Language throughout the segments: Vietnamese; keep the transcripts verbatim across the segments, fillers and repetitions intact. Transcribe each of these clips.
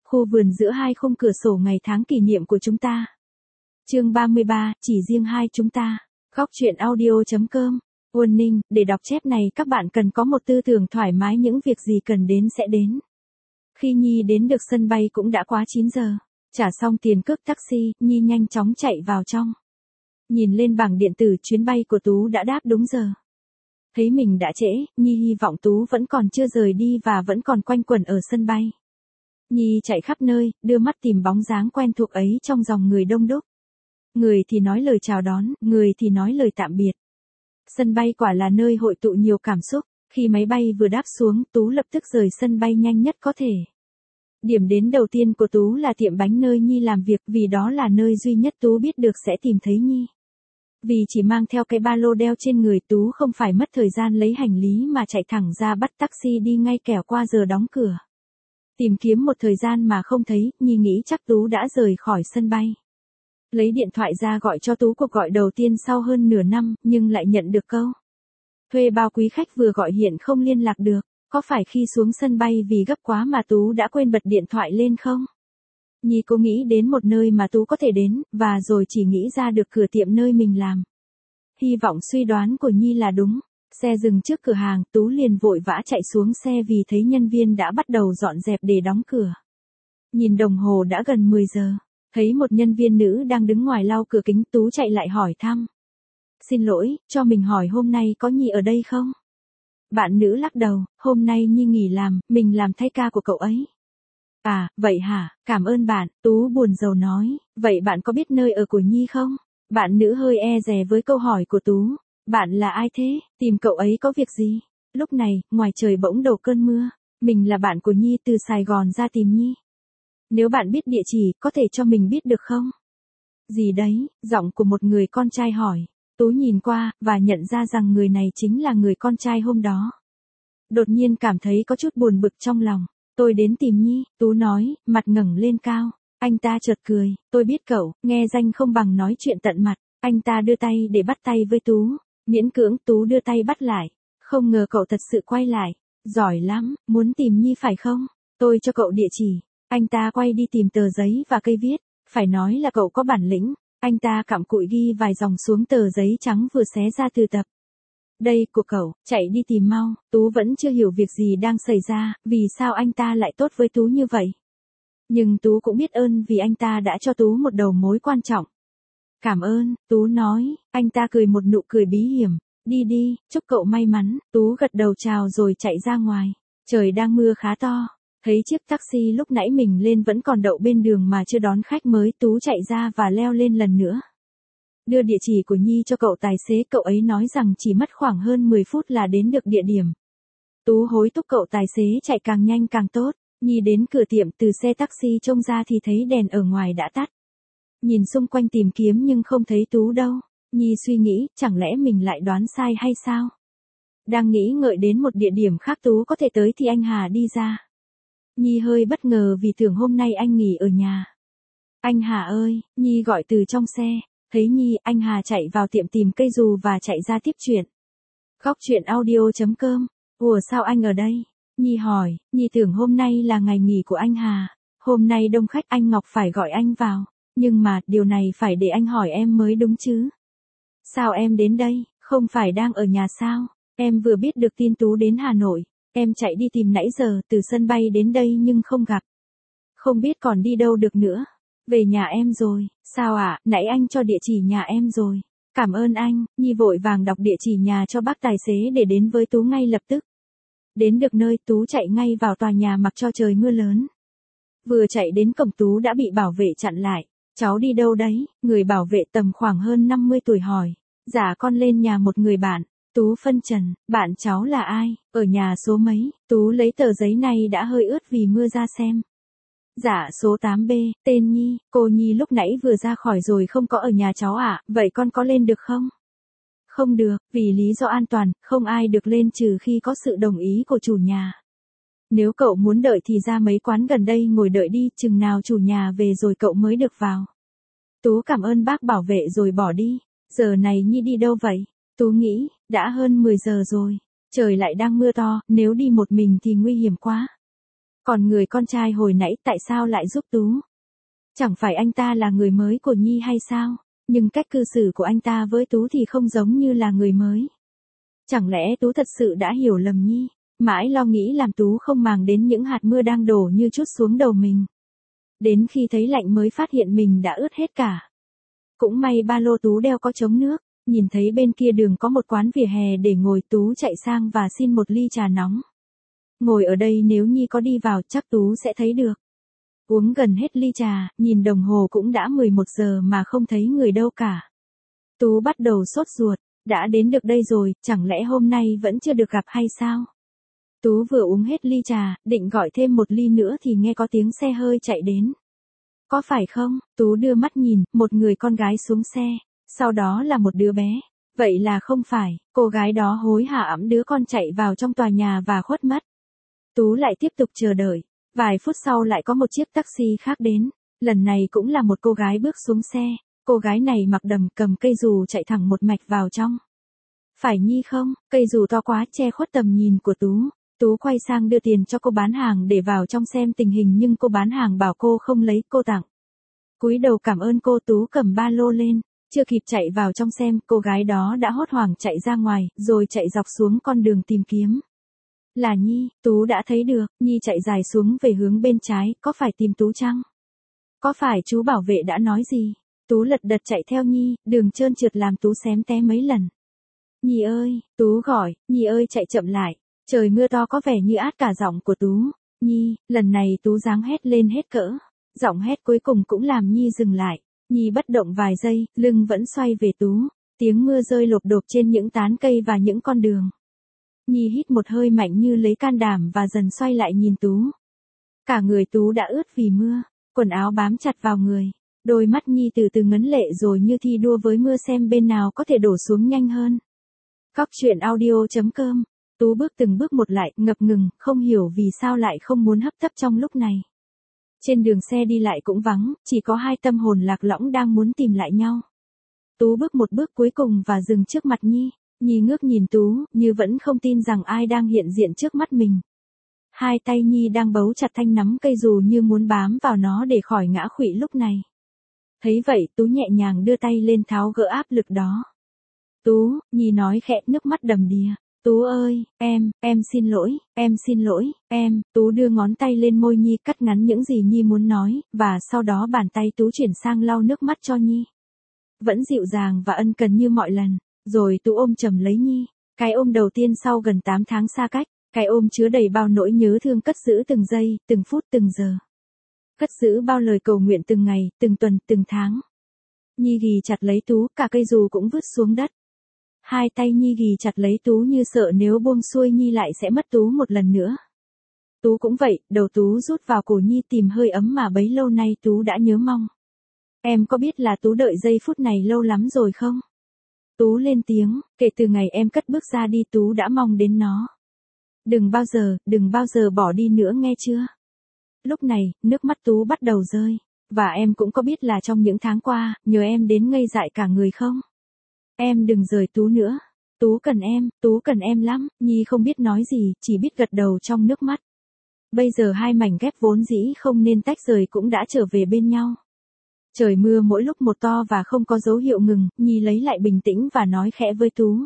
khu vườn giữa hai khung cửa sổ ngày tháng kỷ niệm của chúng ta. Chương ba mươi ba, chỉ riêng hai chúng ta. Góc truyện audio chấm com. Warning, để đọc chép này các bạn cần có một tư tưởng thoải mái, những việc gì cần đến sẽ đến. Khi Nhi đến được sân bay cũng đã quá chín giờ. Trả xong tiền cước taxi, Nhi nhanh chóng chạy vào trong. Nhìn lên bảng điện tử, chuyến bay của Tú đã đáp đúng giờ. Thấy mình đã trễ, Nhi hy vọng Tú vẫn còn chưa rời đi và vẫn còn quanh quẩn ở sân bay. Nhi chạy khắp nơi, đưa mắt tìm bóng dáng quen thuộc ấy trong dòng người đông đúc. Người thì nói lời chào đón, người thì nói lời tạm biệt. Sân bay quả là nơi hội tụ nhiều cảm xúc. Khi máy bay vừa đáp xuống, Tú lập tức rời sân bay nhanh nhất có thể. Điểm đến đầu tiên của Tú là tiệm bánh nơi Nhi làm việc, vì đó là nơi duy nhất Tú biết được sẽ tìm thấy Nhi. Vì chỉ mang theo cái ba lô đeo trên người, Tú không phải mất thời gian lấy hành lý mà chạy thẳng ra bắt taxi đi ngay, kẻo qua giờ đóng cửa. Tìm kiếm một thời gian mà không thấy, Nhi nghĩ chắc Tú đã rời khỏi sân bay. Lấy điện thoại ra gọi cho Tú cuộc gọi đầu tiên sau hơn nửa năm, nhưng lại nhận được câu: thuê bao quý khách vừa gọi hiện không liên lạc được. Có phải khi xuống sân bay vì gấp quá mà Tú đã quên bật điện thoại lên không? Nhi cố nghĩ đến một nơi mà Tú có thể đến, và rồi chỉ nghĩ ra được cửa tiệm nơi mình làm. Hy vọng suy đoán của Nhi là đúng. Xe dừng trước cửa hàng, Tú liền vội vã chạy xuống xe vì thấy nhân viên đã bắt đầu dọn dẹp để đóng cửa. Nhìn đồng hồ đã gần mười giờ. Thấy một nhân viên nữ đang đứng ngoài lau cửa kính, Tú chạy lại hỏi thăm. Xin lỗi, cho mình hỏi hôm nay có Nhi ở đây không? Bạn nữ lắc đầu, hôm nay Nhi nghỉ làm, mình làm thay ca của cậu ấy. À, vậy hả, cảm ơn bạn, Tú buồn rầu nói, vậy bạn có biết nơi ở của Nhi không? Bạn nữ hơi e dè với câu hỏi của Tú. Bạn là ai thế, tìm cậu ấy có việc gì? Lúc này, ngoài trời bỗng đổ cơn mưa. Mình là bạn của Nhi, từ Sài Gòn ra tìm Nhi. Nếu bạn biết địa chỉ, có thể cho mình biết được không? Gì đấy, giọng của một người con trai hỏi. Tú nhìn qua, và nhận ra rằng người này chính là người con trai hôm đó. Đột nhiên cảm thấy có chút buồn bực trong lòng. Tôi đến tìm Nhi, Tú nói, mặt ngẩng lên cao. Anh ta chợt cười, tôi biết cậu, nghe danh không bằng nói chuyện tận mặt. Anh ta đưa tay để bắt tay với Tú. Miễn cưỡng Tú đưa tay bắt lại. Không ngờ cậu thật sự quay lại. Giỏi lắm, muốn tìm Nhi phải không? Tôi cho cậu địa chỉ. Anh ta quay đi tìm tờ giấy và cây viết. Phải nói là cậu có bản lĩnh. Anh ta cặm cụi ghi vài dòng xuống tờ giấy trắng vừa xé ra từ tập. Đây, của cậu, chạy đi tìm mau. Tú vẫn chưa hiểu việc gì đang xảy ra, vì sao anh ta lại tốt với Tú như vậy. Nhưng Tú cũng biết ơn vì anh ta đã cho Tú một đầu mối quan trọng. Cảm ơn, Tú nói. Anh ta cười một nụ cười bí hiểm. Đi đi, chúc cậu may mắn. Tú gật đầu chào rồi chạy ra ngoài. Trời đang mưa khá to. Thấy chiếc taxi lúc nãy mình lên vẫn còn đậu bên đường mà chưa đón khách mới, Tú chạy ra và leo lên lần nữa. Đưa địa chỉ của Nhi cho cậu tài xế, cậu ấy nói rằng chỉ mất khoảng hơn mười phút là đến được địa điểm. Tú hối thúc cậu tài xế chạy càng nhanh càng tốt. Nhi đến cửa tiệm, từ xe taxi trông ra thì thấy đèn ở ngoài đã tắt. Nhìn xung quanh tìm kiếm nhưng không thấy Tú đâu. Nhi suy nghĩ, chẳng lẽ mình lại đoán sai hay sao? Đang nghĩ ngợi đến một địa điểm khác Tú có thể tới thì anh Hà đi ra. Nhi hơi bất ngờ vì tưởng hôm nay anh nghỉ ở nhà. Anh Hà ơi, Nhi gọi từ trong xe. Thấy Nhi, anh Hà chạy vào tiệm tìm cây dù và chạy ra tiếp chuyện. Góc truyện audio chấm com. Ủa sao anh ở đây? Nhi hỏi, Nhi tưởng hôm nay là ngày nghỉ của anh Hà. Hôm nay đông khách, anh Ngọc phải gọi anh vào. Nhưng mà, điều này phải để anh hỏi em mới đúng chứ. Sao em đến đây, không phải đang ở nhà sao? Em vừa biết được tin Tú đến Hà Nội. Em chạy đi tìm nãy giờ, từ sân bay đến đây nhưng không gặp. Không biết còn đi đâu được nữa. Về nhà em rồi. Sao ạ, à? Nãy anh cho địa chỉ nhà em rồi. Cảm ơn anh. Nhi vội vàng đọc địa chỉ nhà cho bác tài xế để đến với Tú ngay lập tức. Đến được nơi, Tú chạy ngay vào tòa nhà mặc cho trời mưa lớn. Vừa chạy đến cổng, Tú đã bị bảo vệ chặn lại. Cháu đi đâu đấy? Người bảo vệ tầm khoảng hơn năm mươi tuổi hỏi. Dạ con lên nhà một người bạn. Tú phân trần, bạn cháu là ai, ở nhà số mấy? Tú lấy tờ giấy này đã hơi ướt vì mưa ra xem. Dạ số tám B, tên Nhi, cô Nhi lúc nãy vừa ra khỏi rồi không có ở nhà cháu ạ, à? Vậy con có lên được không? Không được, vì lý do an toàn, không ai được lên trừ khi có sự đồng ý của chủ nhà. Nếu cậu muốn đợi thì ra mấy quán gần đây ngồi đợi đi, chừng nào chủ nhà về rồi cậu mới được vào. Tú cảm ơn bác bảo vệ rồi bỏ đi. Giờ này Nhi đi đâu vậy? Tú nghĩ, đã hơn mười giờ rồi, trời lại đang mưa to, nếu đi một mình thì nguy hiểm quá. Còn người con trai hồi nãy tại sao lại giúp Tú? Chẳng phải anh ta là người mới của Nhi hay sao? Nhưng cách cư xử của anh ta với Tú thì không giống như là người mới. Chẳng lẽ Tú thật sự đã hiểu lầm Nhi? Mãi lo nghĩ làm Tú không màng đến những hạt mưa đang đổ như trút xuống đầu mình. Đến khi thấy lạnh mới phát hiện mình đã ướt hết cả. Cũng may ba lô Tú đeo có chống nước, nhìn thấy bên kia đường có một quán vỉa hè để ngồi, Tú chạy sang và xin một ly trà nóng. Ngồi ở đây nếu Nhi có đi vào chắc Tú sẽ thấy được. Uống gần hết ly trà, nhìn đồng hồ cũng đã mười một giờ mà không thấy người đâu cả. Tú bắt đầu sốt ruột, đã đến được đây rồi, chẳng lẽ hôm nay vẫn chưa được gặp hay sao? Tú vừa uống hết ly trà, định gọi thêm một ly nữa thì nghe có tiếng xe hơi chạy đến. Có phải không? Tú đưa mắt nhìn, một người con gái xuống xe, sau đó là một đứa bé. Vậy là không phải, cô gái đó hối hả ẵm đứa con chạy vào trong tòa nhà và khuất mất. Tú lại tiếp tục chờ đợi, vài phút sau lại có một chiếc taxi khác đến, lần này cũng là một cô gái bước xuống xe, cô gái này mặc đầm cầm cây dù chạy thẳng một mạch vào trong. Phải Nhi không? Cây dù to quá che khuất tầm nhìn của Tú. Tú quay sang đưa tiền cho cô bán hàng để vào trong xem tình hình nhưng cô bán hàng bảo cô không lấy, cô tặng. Cúi đầu cảm ơn cô, Tú cầm ba lô lên, chưa kịp chạy vào trong xem, cô gái đó đã hốt hoảng chạy ra ngoài, rồi chạy dọc xuống con đường tìm kiếm. Là Nhi, Tú đã thấy được, Nhi chạy dài xuống về hướng bên trái, có phải tìm Tú chăng? Có phải chú bảo vệ đã nói gì? Tú lật đật chạy theo Nhi, đường trơn trượt làm Tú xém té mấy lần. Nhi ơi, Tú gọi, Nhi ơi chạy chậm lại. Trời mưa to có vẻ như át cả giọng của Tú. Nhi, lần này Tú dáng hét lên hết cỡ. Giọng hét cuối cùng cũng làm Nhi dừng lại. Nhi bất động vài giây, lưng vẫn xoay về Tú. Tiếng mưa rơi lộp độp trên những tán cây và những con đường. Nhi hít một hơi mạnh như lấy can đảm và dần xoay lại nhìn Tú. Cả người Tú đã ướt vì mưa, quần áo bám chặt vào người. Đôi mắt Nhi từ từ ngấn lệ rồi như thi đua với mưa xem bên nào có thể đổ xuống nhanh hơn. Cóc truyện audio chấm com. Tú bước từng bước một lại, ngập ngừng, không hiểu vì sao lại không muốn hấp tấp trong lúc này. Trên đường xe đi lại cũng vắng, chỉ có hai tâm hồn lạc lõng đang muốn tìm lại nhau. Tú bước một bước cuối cùng và dừng trước mặt Nhi. Nhi ngước nhìn Tú, như vẫn không tin rằng ai đang hiện diện trước mắt mình. Hai tay Nhi đang bấu chặt thanh nắm cây dù như muốn bám vào nó để khỏi ngã khuỵu lúc này. Thấy vậy, Tú nhẹ nhàng đưa tay lên tháo gỡ áp lực đó. Tú, Nhi nói khẽ, nước mắt đầm đìa. Tú ơi, em, em xin lỗi, em xin lỗi, em. Tú đưa ngón tay lên môi Nhi cắt ngắn những gì Nhi muốn nói, và sau đó bàn tay Tú chuyển sang lau nước mắt cho Nhi. Vẫn dịu dàng và ân cần như mọi lần, rồi Tú ôm chầm lấy Nhi. Cái ôm đầu tiên sau gần tám tháng xa cách, cái ôm chứa đầy bao nỗi nhớ thương cất giữ từng giây, từng phút, từng giờ. Cất giữ bao lời cầu nguyện từng ngày, từng tuần, từng tháng. Nhi ghì chặt lấy Tú, cả cây dù cũng vứt xuống đất. Hai tay Nhi ghì chặt lấy Tú như sợ nếu buông xuôi Nhi lại sẽ mất Tú một lần nữa. Tú cũng vậy, đầu Tú rút vào cổ Nhi tìm hơi ấm mà bấy lâu nay Tú đã nhớ mong. Em có biết là Tú đợi giây phút này lâu lắm rồi không? Tú lên tiếng, kể từ ngày em cất bước ra đi Tú đã mong đến nó. Đừng bao giờ, đừng bao giờ bỏ đi nữa nghe chưa? Lúc này, nước mắt Tú bắt đầu rơi. Và em cũng có biết là trong những tháng qua, nhờ em đến ngây dại cả người không? Em đừng rời Tú nữa. Tú cần em, Tú cần em lắm. Nhi không biết nói gì, chỉ biết gật đầu trong nước mắt. Bây giờ hai mảnh ghép vốn dĩ không nên tách rời cũng đã trở về bên nhau. Trời mưa mỗi lúc một to và không có dấu hiệu ngừng, Nhi lấy lại bình tĩnh và nói khẽ với Tú.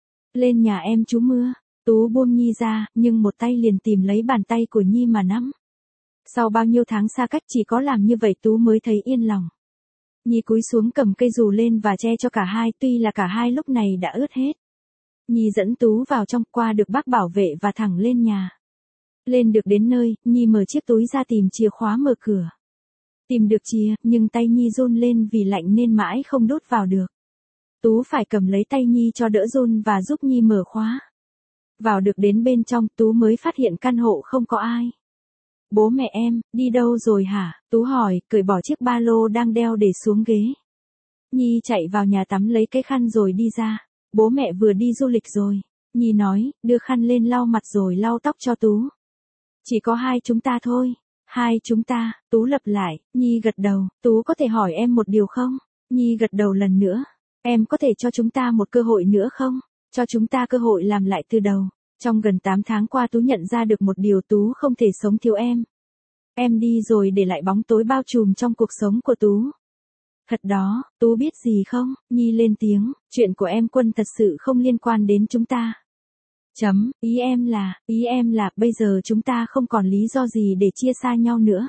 Lên nhà em trú mưa. Tú buông Nhi ra, nhưng một tay liền tìm lấy bàn tay của Nhi mà nắm. Sau bao nhiêu tháng xa cách chỉ có làm như vậy Tú mới thấy yên lòng. Nhi cúi xuống cầm cây dù lên và che cho cả hai, tuy là cả hai lúc này đã ướt hết. Nhi dẫn Tú vào trong, qua được bác bảo vệ và thẳng lên nhà. Lên được đến nơi, Nhi mở chiếc túi ra tìm chìa khóa mở cửa. Tìm được chìa, nhưng tay Nhi run lên vì lạnh nên mãi không đút vào được. Tú phải cầm lấy tay Nhi cho đỡ run và giúp Nhi mở khóa. Vào được đến bên trong, Tú mới phát hiện căn hộ không có ai. Bố mẹ em, đi đâu rồi hả? Tú hỏi, cởi bỏ chiếc ba lô đang đeo để xuống ghế. Nhi chạy vào nhà tắm lấy cái khăn rồi đi ra. Bố mẹ vừa đi du lịch rồi. Nhi nói, đưa khăn lên lau mặt rồi lau tóc cho Tú. Chỉ có hai chúng ta thôi. Hai chúng ta, Tú lặp lại. Nhi gật đầu, Tú có thể hỏi em một điều không? Nhi gật đầu lần nữa. Em có thể cho chúng ta một cơ hội nữa không? Cho chúng ta cơ hội làm lại từ đầu. Trong gần tám tháng qua Tú nhận ra được một điều, Tú không thể sống thiếu em. Em đi rồi để lại bóng tối bao trùm trong cuộc sống của Tú. Thật đó, Tú biết gì không? Nhi lên tiếng, chuyện của em Quân thật sự không liên quan đến chúng ta. Chấm, ý em là, ý em là bây giờ chúng ta không còn lý do gì để chia xa nhau nữa.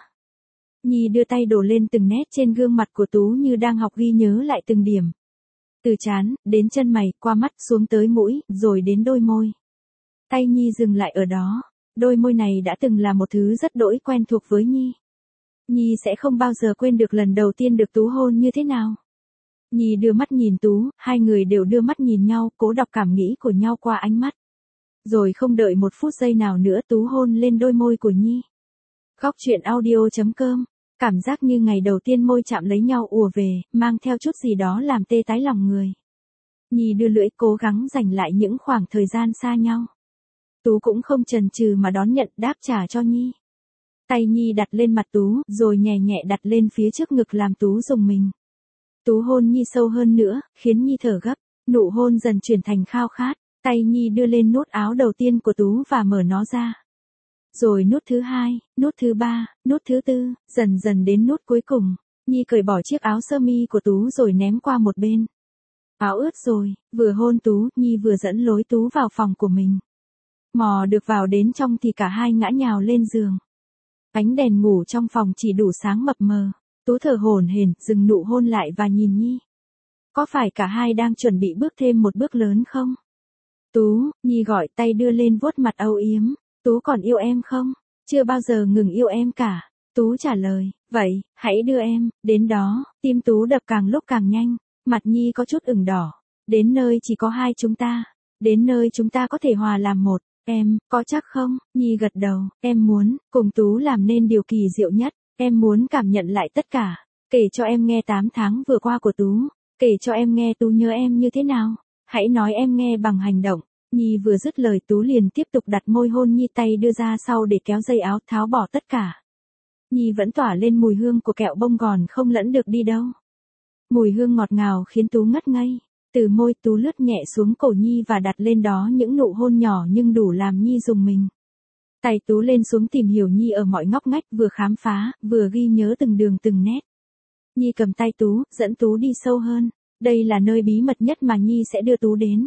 Nhi đưa tay đổ lên từng nét trên gương mặt của Tú như đang học ghi nhớ lại từng điểm. Từ trán, đến chân mày, qua mắt, xuống tới mũi, rồi đến đôi môi. Tay Nhi dừng lại ở đó. Đôi môi này đã từng là một thứ rất đỗi quen thuộc với Nhi. Nhi sẽ không bao giờ quên được lần đầu tiên được Tú hôn như thế nào. Nhi đưa mắt nhìn Tú, hai người đều đưa mắt nhìn nhau, cố đọc cảm nghĩ của nhau qua ánh mắt. Rồi không đợi một phút giây nào nữa Tú hôn lên đôi môi của Nhi. Góc truyện audio chấm com. Cảm giác như ngày đầu tiên môi chạm lấy nhau ùa về, mang theo chút gì đó làm tê tái lòng người. Nhi đưa lưỡi cố gắng giành lại những khoảng thời gian xa nhau. Tú cũng không chần chừ mà đón nhận đáp trả cho Nhi. Tay Nhi đặt lên mặt Tú, rồi nhẹ nhẹ đặt lên phía trước ngực làm Tú rùng mình. Tú hôn Nhi sâu hơn nữa, khiến Nhi thở gấp, nụ hôn dần chuyển thành khao khát, tay Nhi đưa lên nút áo đầu tiên của Tú và mở nó ra. Rồi nút thứ hai, nút thứ ba, nút thứ tư, dần dần đến nút cuối cùng, Nhi cởi bỏ chiếc áo sơ mi của Tú rồi ném qua một bên. Áo ướt rồi, vừa hôn Tú, Nhi vừa dẫn lối Tú vào phòng của mình. Mò được vào đến trong thì cả hai ngã nhào lên giường. Ánh đèn ngủ trong phòng chỉ đủ sáng mập mờ. Tú thở hổn hển, dừng nụ hôn lại và nhìn Nhi. Có phải cả hai đang chuẩn bị bước thêm một bước lớn không? Tú, Nhi gọi, tay đưa lên vuốt mặt âu yếm. Tú còn yêu em không? Chưa bao giờ ngừng yêu em cả. Tú trả lời, vậy, hãy đưa em, đến đó, tim Tú đập càng lúc càng nhanh. Mặt Nhi có chút ửng đỏ. Đến nơi chỉ có hai chúng ta. Đến nơi chúng ta có thể hòa làm một. Em, có chắc không? Nhi gật đầu, em muốn, cùng Tú làm nên điều kỳ diệu nhất. Em muốn cảm nhận lại tất cả. Kể cho em nghe tám tháng vừa qua của Tú. Kể cho em nghe Tú nhớ em như thế nào. Hãy nói em nghe bằng hành động. Nhi vừa dứt lời Tú liền tiếp tục đặt môi hôn Nhi, tay đưa ra sau để kéo dây áo, tháo bỏ tất cả. Nhi vẫn tỏa lên mùi hương của kẹo bông gòn không lẫn được đi đâu. Mùi hương ngọt ngào khiến Tú ngất ngây. Từ môi Tú lướt nhẹ xuống cổ Nhi và đặt lên đó những nụ hôn nhỏ nhưng đủ làm Nhi rùng mình. Tay Tú lên xuống tìm hiểu Nhi ở mọi ngóc ngách, vừa khám phá, vừa ghi nhớ từng đường từng nét. Nhi cầm tay Tú, dẫn Tú đi sâu hơn. Đây là nơi bí mật nhất mà Nhi sẽ đưa Tú đến.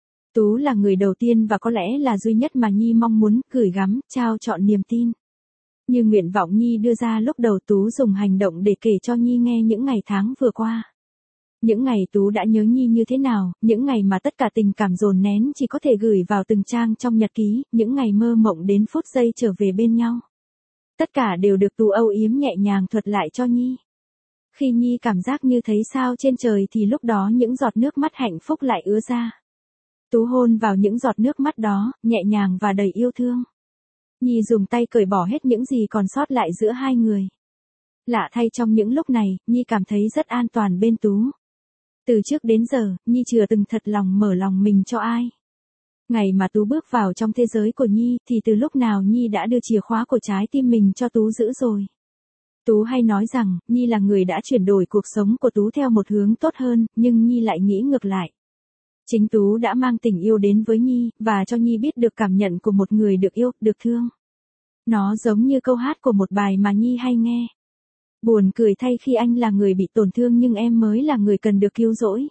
Tú là người đầu tiên và có lẽ là duy nhất mà Nhi mong muốn, gửi gắm, trao trọn niềm tin. Như nguyện vọng Nhi đưa ra lúc đầu, Tú dùng hành động để kể cho Nhi nghe những ngày tháng vừa qua. Những ngày Tú đã nhớ Nhi như thế nào, những ngày mà tất cả tình cảm dồn nén chỉ có thể gửi vào từng trang trong nhật ký, những ngày mơ mộng đến phút giây trở về bên nhau. Tất cả đều được Tú âu yếm nhẹ nhàng thuật lại cho Nhi. Khi Nhi cảm giác như thấy sao trên trời thì lúc đó những giọt nước mắt hạnh phúc lại ứa ra. Tú hôn vào những giọt nước mắt đó, nhẹ nhàng và đầy yêu thương. Nhi dùng tay cởi bỏ hết những gì còn sót lại giữa hai người. Lạ thay, trong những lúc này, Nhi cảm thấy rất an toàn bên Tú. Từ trước đến giờ, Nhi chưa từng thật lòng mở lòng mình cho ai. Ngày mà Tú bước vào trong thế giới của Nhi thì từ lúc nào Nhi đã đưa chìa khóa của trái tim mình cho Tú giữ rồi. Tú hay nói rằng, Nhi là người đã chuyển đổi cuộc sống của Tú theo một hướng tốt hơn, nhưng Nhi lại nghĩ ngược lại. Chính Tú đã mang tình yêu đến với Nhi, và cho Nhi biết được cảm nhận của một người được yêu, được thương. Nó giống như câu hát của một bài mà Nhi hay nghe. Buồn cười thay, khi anh là người bị tổn thương nhưng em mới là người cần được cứu rỗi.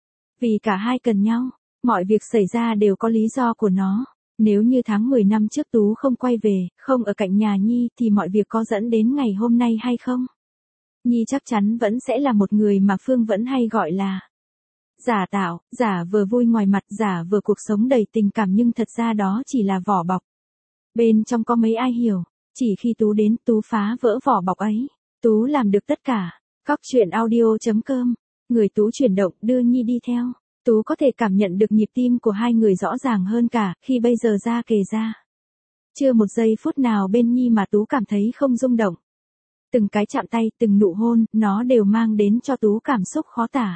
Vì cả hai cần nhau, mọi việc xảy ra đều có lý do của nó. Nếu như tháng mười năm trước Tú không quay về, không ở cạnh nhà Nhi thì mọi việc có dẫn đến ngày hôm nay hay không? Nhi chắc chắn vẫn sẽ là một người mà Phương vẫn hay gọi là giả tạo, giả vờ vui ngoài mặt, giả vờ cuộc sống đầy tình cảm, nhưng thật ra đó chỉ là vỏ bọc. Bên trong có mấy ai hiểu, chỉ khi Tú đến, Tú phá vỡ vỏ bọc ấy. Tú làm được tất cả. Góc truyện audio chấm com. Người Tú chuyển động, đưa Nhi đi theo. Tú có thể cảm nhận được nhịp tim của hai người rõ ràng hơn cả khi bây giờ ra kề ra. Chưa một giây phút nào bên Nhi mà Tú cảm thấy không rung động. Từng cái chạm tay, từng nụ hôn, nó đều mang đến cho Tú cảm xúc khó tả.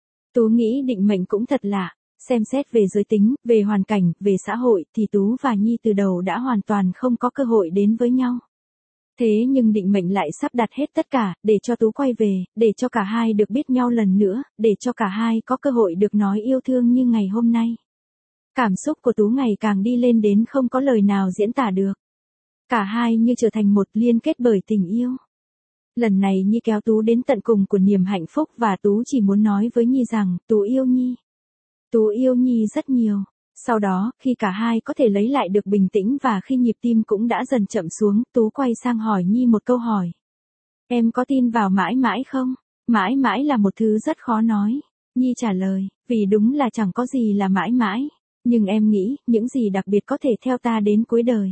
Tú nghĩ định mệnh cũng thật lạ. Xem xét về giới tính, về hoàn cảnh, về xã hội thì Tú và Nhi từ đầu đã hoàn toàn không có cơ hội đến với nhau. Thế nhưng định mệnh lại sắp đặt hết tất cả, để cho Tú quay về, để cho cả hai được biết nhau lần nữa, để cho cả hai có cơ hội được nói yêu thương như ngày hôm nay. Cảm xúc của Tú ngày càng đi lên đến không có lời nào diễn tả được. Cả hai như trở thành một, liên kết bởi tình yêu. Lần này Nhi kéo Tú đến tận cùng của niềm hạnh phúc và Tú chỉ muốn nói với Nhi rằng, Tú yêu Nhi. Tú yêu Nhi rất nhiều. Sau đó, khi cả hai có thể lấy lại được bình tĩnh và khi nhịp tim cũng đã dần chậm xuống, Tú quay sang hỏi Nhi một câu hỏi. Em có tin vào mãi mãi không? Mãi mãi là một thứ rất khó nói. Nhi trả lời, vì đúng là chẳng có gì là mãi mãi. Nhưng em nghĩ, những gì đặc biệt có thể theo ta đến cuối đời.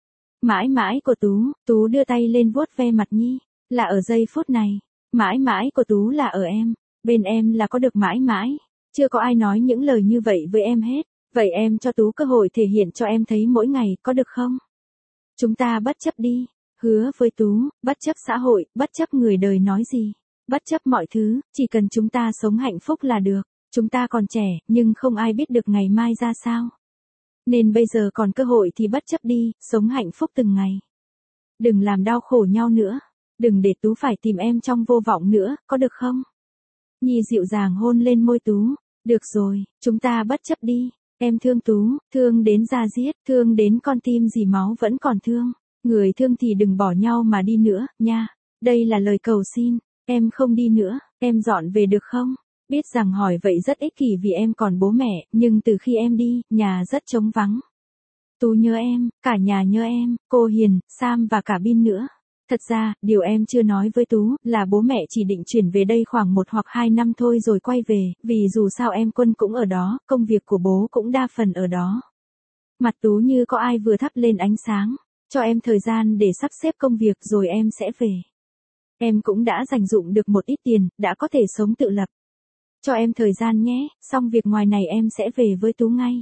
Mãi mãi của Tú, Tú đưa tay lên vuốt ve mặt Nhi. Là ở giây phút này. Mãi mãi của Tú là ở em. Bên em là có được mãi mãi. Chưa có ai nói những lời như vậy với em hết. Vậy em cho Tú cơ hội thể hiện cho em thấy mỗi ngày, có được không? Chúng ta bất chấp đi. Hứa với Tú, bất chấp xã hội, bất chấp người đời nói gì. Bất chấp mọi thứ, chỉ cần chúng ta sống hạnh phúc là được. Chúng ta còn trẻ, nhưng không ai biết được ngày mai ra sao. Nên bây giờ còn cơ hội thì bất chấp đi, sống hạnh phúc từng ngày. Đừng làm đau khổ nhau nữa. Đừng để Tú phải tìm em trong vô vọng nữa, có được không? Nhi dịu dàng hôn lên môi Tú. Được rồi, chúng ta bất chấp đi. Em thương Tú, thương đến da diết, thương đến con tim dì máu vẫn còn thương. Người thương thì đừng bỏ nhau mà đi nữa, nha. Đây là lời cầu xin. Em không đi nữa, em dọn về được không? Biết rằng hỏi vậy rất ích kỷ vì em còn bố mẹ, nhưng từ khi em đi, nhà rất trống vắng. Tú nhớ em, cả nhà nhớ em, cô Hiền, Sam và cả Bin nữa. Thật ra, điều em chưa nói với Tú là bố mẹ chỉ định chuyển về đây khoảng một hoặc hai năm thôi rồi quay về, vì dù sao em Quân cũng ở đó, công việc của bố cũng đa phần ở đó. Mặt Tú như có ai vừa thắp lên ánh sáng, cho em thời gian để sắp xếp công việc rồi em sẽ về. Em cũng đã dành dụm được một ít tiền, đã có thể sống tự lập. Cho em thời gian nhé, xong việc ngoài này em sẽ về với Tú ngay.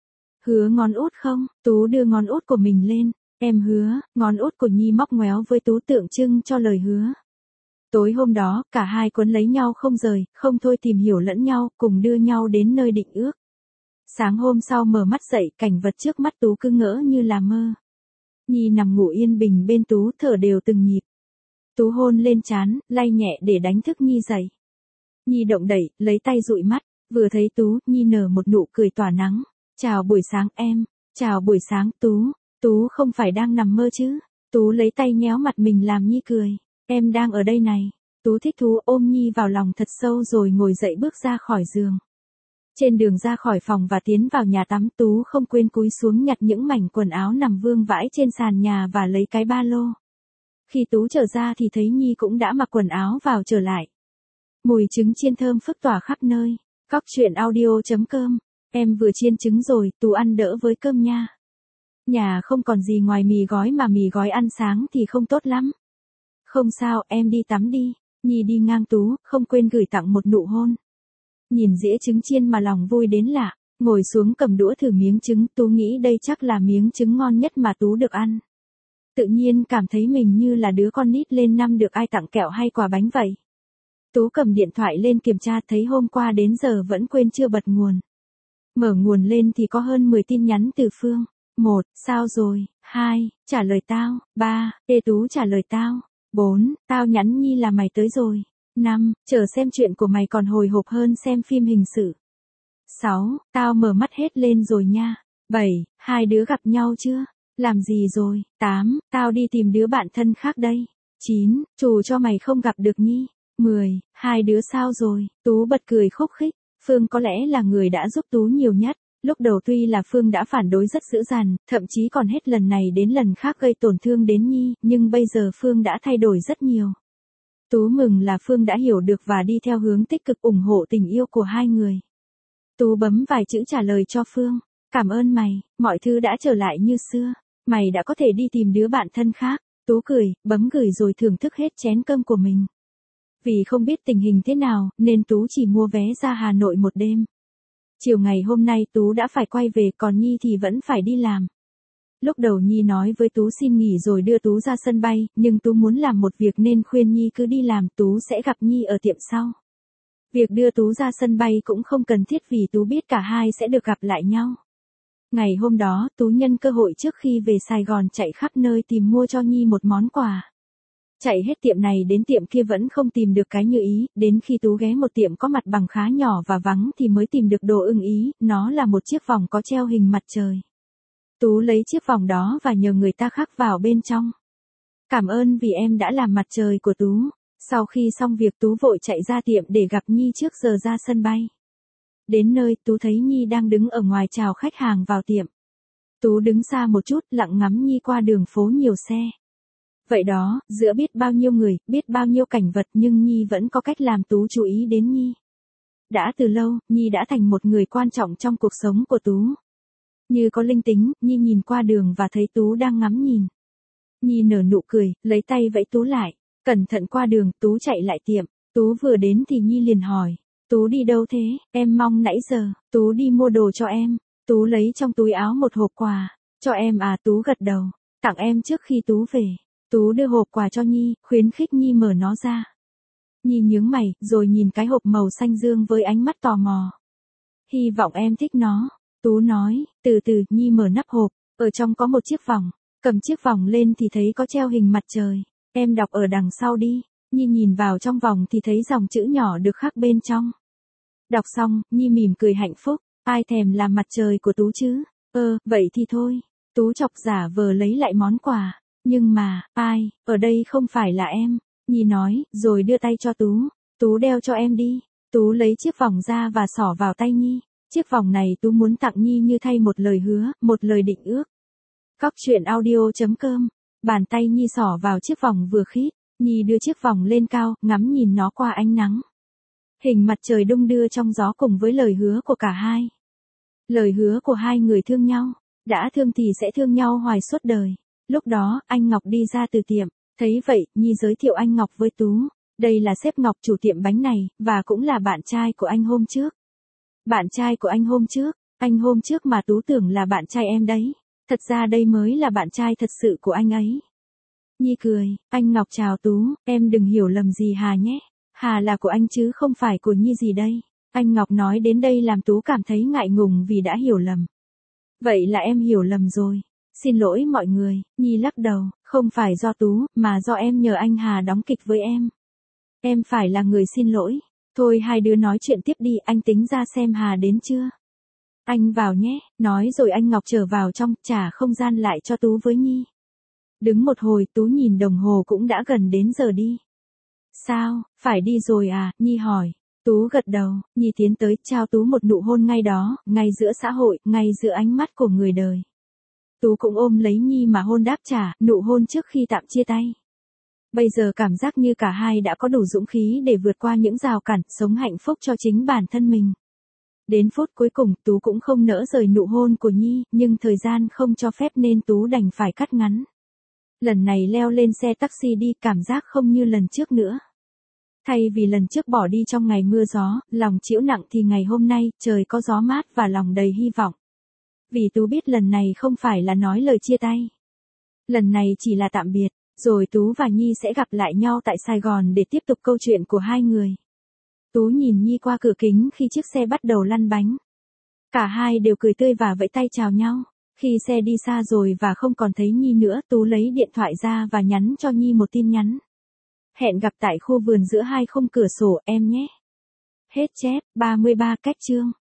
Hứa ngón út không? Tú đưa ngón út của mình lên. Em hứa, ngón út của Nhi móc ngoéo với Tú tượng trưng cho lời hứa. Tối hôm đó, cả hai quấn lấy nhau không rời, không thôi tìm hiểu lẫn nhau, cùng đưa nhau đến nơi định ước. Sáng hôm sau mở mắt dậy, cảnh vật trước mắt Tú cứ ngỡ như là mơ. Nhi nằm ngủ yên bình bên Tú, thở đều từng nhịp. Tú hôn lên trán, lay nhẹ để đánh thức Nhi dậy. Nhi động đẩy, lấy tay dụi mắt, vừa thấy Tú, Nhi nở một nụ cười tỏa nắng. Chào buổi sáng em, chào buổi sáng Tú, Tú không phải đang nằm mơ chứ? Tú lấy tay nhéo mặt mình làm Nhi cười. Em đang ở đây này. Tú thích thú ôm Nhi vào lòng thật sâu rồi ngồi dậy bước ra khỏi giường. Trên đường ra khỏi phòng và tiến vào nhà tắm, Tú không quên cúi xuống nhặt những mảnh quần áo nằm vương vãi trên sàn nhà và lấy cái ba lô. Khi Tú trở ra thì thấy Nhi cũng đã mặc quần áo vào trở lại. Mùi trứng chiên thơm phức tỏa khắp nơi. Cóc truyện audio chấm com. Em vừa chiên trứng rồi, Tú ăn đỡ với cơm nha. Nhà không còn gì ngoài mì gói mà mì gói ăn sáng thì không tốt lắm. Không sao, em đi tắm đi. Nhi đi ngang Tú, không quên gửi tặng một nụ hôn. Nhìn dĩa trứng chiên mà lòng vui đến lạ, ngồi xuống cầm đũa thử miếng trứng, Tú nghĩ đây chắc là miếng trứng ngon nhất mà Tú được ăn. Tự nhiên cảm thấy mình như là đứa con nít lên năm được ai tặng kẹo hay quà bánh vậy. Tú cầm điện thoại lên kiểm tra thấy hôm qua đến giờ vẫn quên chưa bật nguồn. Mở nguồn lên thì có hơn mười tin nhắn từ Phương. Một, sao rồi? Hai, trả lời tao. Ba, Ê Tú trả lời tao. Bốn, tao nhắn Nhi là mày tới rồi. Năm, chờ xem chuyện của mày còn hồi hộp hơn xem phim hình sự. Sáu, tao mở mắt hết lên rồi nha. Bảy, hai đứa gặp nhau chưa? Làm gì rồi? Tám, tao đi tìm đứa bạn thân khác đây. Chín, trù cho mày không gặp được Nhi. Mười, hai đứa sao rồi? Tú bật cười khúc khích. Phương có lẽ là người đã giúp Tú nhiều nhất. Lúc đầu tuy là Phương đã phản đối rất dữ dằn, thậm chí còn hết lần này đến lần khác gây tổn thương đến Nhi, nhưng bây giờ Phương đã thay đổi rất nhiều. Tú mừng là Phương đã hiểu được và đi theo hướng tích cực ủng hộ tình yêu của hai người. Tú bấm vài chữ trả lời cho Phương. Cảm ơn mày, mọi thứ đã trở lại như xưa. Mày đã có thể đi tìm đứa bạn thân khác. Tú cười, bấm gửi rồi thưởng thức hết chén cơm của mình. Vì không biết tình hình thế nào, nên Tú chỉ mua vé ra Hà Nội một đêm. Chiều ngày hôm nay Tú đã phải quay về, còn Nhi thì vẫn phải đi làm. Lúc đầu Nhi nói với Tú xin nghỉ rồi đưa Tú ra sân bay, nhưng Tú muốn làm một việc nên khuyên Nhi cứ đi làm, Tú sẽ gặp Nhi ở tiệm sau. Việc đưa Tú ra sân bay cũng không cần thiết vì Tú biết cả hai sẽ được gặp lại nhau. Ngày hôm đó, Tú nhân cơ hội trước khi về Sài Gòn chạy khắp nơi tìm mua cho Nhi một món quà. Chạy hết tiệm này đến tiệm kia vẫn không tìm được cái như ý, đến khi Tú ghé một tiệm có mặt bằng khá nhỏ và vắng thì mới tìm được đồ ưng ý, nó là một chiếc vòng có treo hình mặt trời. Tú lấy chiếc vòng đó và nhờ người ta khắc vào bên trong. Cảm ơn vì em đã làm mặt trời của Tú. Sau khi xong việc Tú vội chạy ra tiệm để gặp Nhi trước giờ ra sân bay. Đến nơi Tú thấy Nhi đang đứng ở ngoài chào khách hàng vào tiệm. Tú đứng xa một chút lặng ngắm Nhi qua đường phố nhiều xe. Vậy đó, giữa biết bao nhiêu người, biết bao nhiêu cảnh vật nhưng Nhi vẫn có cách làm Tú chú ý đến Nhi. Đã từ lâu, Nhi đã thành một người quan trọng trong cuộc sống của Tú. Như có linh tính, Nhi nhìn qua đường và thấy Tú đang ngắm nhìn. Nhi nở nụ cười, lấy tay vẫy Tú lại. Cẩn thận qua đường, Tú chạy lại tiệm. Tú vừa đến thì Nhi liền hỏi. Tú đi đâu thế, em mong nãy giờ. Tú đi mua đồ cho em. Tú lấy trong túi áo một hộp quà. Cho em à? Tú gật đầu. Tặng em trước khi Tú về. Tú đưa hộp quà cho Nhi, khuyến khích Nhi mở nó ra. Nhi nhướng mày, rồi nhìn cái hộp màu xanh dương với ánh mắt tò mò. Hy vọng em thích nó. Tú nói, từ từ. Nhi mở nắp hộp, ở trong có một chiếc vòng. Cầm chiếc vòng lên thì thấy có treo hình mặt trời. Em đọc ở đằng sau đi. Nhi nhìn vào trong vòng thì thấy dòng chữ nhỏ được khắc bên trong. Đọc xong, Nhi mỉm cười hạnh phúc. Ai thèm làm mặt trời của Tú chứ? Ơ, vậy thì thôi. Tú chọc giả vờ lấy lại món quà. Nhưng mà, ai, ở đây không phải là em. Nhi nói, rồi đưa tay cho Tú. Tú đeo cho em đi. Tú lấy chiếc vòng ra và xỏ vào tay Nhi. Chiếc vòng này Tú muốn tặng Nhi như thay một lời hứa, một lời định ước. Cóc truyện audio chấm com. Bàn tay Nhi xỏ vào chiếc vòng vừa khít. Nhi đưa chiếc vòng lên cao, ngắm nhìn nó qua ánh nắng. Hình mặt trời đung đưa trong gió cùng với lời hứa của cả hai. Lời hứa của hai người thương nhau. Đã thương thì sẽ thương nhau hoài suốt đời. Lúc đó, anh Ngọc đi ra từ tiệm. Thấy vậy, Nhi giới thiệu anh Ngọc với Tú. Đây là sếp Ngọc chủ tiệm bánh này, và cũng là bạn trai của anh hôm trước. Bạn trai của anh hôm trước? Anh hôm trước mà Tú tưởng là bạn trai em đấy. Thật ra đây mới là bạn trai thật sự của anh ấy. Nhi cười, anh Ngọc chào Tú, em đừng hiểu lầm gì Hà nhé. Hà là của anh chứ không phải của Nhi gì đây. Anh Ngọc nói đến đây làm Tú cảm thấy ngại ngùng vì đã hiểu lầm. Vậy là em hiểu lầm rồi. Xin lỗi mọi người. Nhi lắc đầu, không phải do Tú, mà do em nhờ anh Hà đóng kịch với em. Em phải là người xin lỗi. Thôi hai đứa nói chuyện tiếp đi, anh tính ra xem Hà đến chưa. Anh vào nhé, nói rồi anh Ngọc trở vào trong, trả không gian lại cho Tú với Nhi. Đứng một hồi, Tú nhìn đồng hồ cũng đã gần đến giờ đi. Sao, phải đi rồi à? Nhi hỏi. Tú gật đầu, Nhi tiến tới, trao Tú một nụ hôn ngay đó, ngay giữa xã hội, ngay giữa ánh mắt của người đời. Tú cũng ôm lấy Nhi mà hôn đáp trả, nụ hôn trước khi tạm chia tay. Bây giờ cảm giác như cả hai đã có đủ dũng khí để vượt qua những rào cản, sống hạnh phúc cho chính bản thân mình. Đến phút cuối cùng, Tú cũng không nỡ rời nụ hôn của Nhi, nhưng thời gian không cho phép nên Tú đành phải cắt ngắn. Lần này leo lên xe taxi đi, cảm giác không như lần trước nữa. Thay vì lần trước bỏ đi trong ngày mưa gió, lòng trĩu nặng thì ngày hôm nay, trời có gió mát và lòng đầy hy vọng. Vì Tú biết lần này không phải là nói lời chia tay. Lần này chỉ là tạm biệt, rồi Tú và Nhi sẽ gặp lại nhau tại Sài Gòn để tiếp tục câu chuyện của hai người. Tú nhìn Nhi qua cửa kính khi chiếc xe bắt đầu lăn bánh. Cả hai đều cười tươi và vẫy tay chào nhau. Khi xe đi xa rồi và không còn thấy Nhi nữa, Tú lấy điện thoại ra và nhắn cho Nhi một tin nhắn. Hẹn gặp tại khu vườn giữa hai khung cửa sổ em nhé. Hết chép, ba mươi ba cách chương.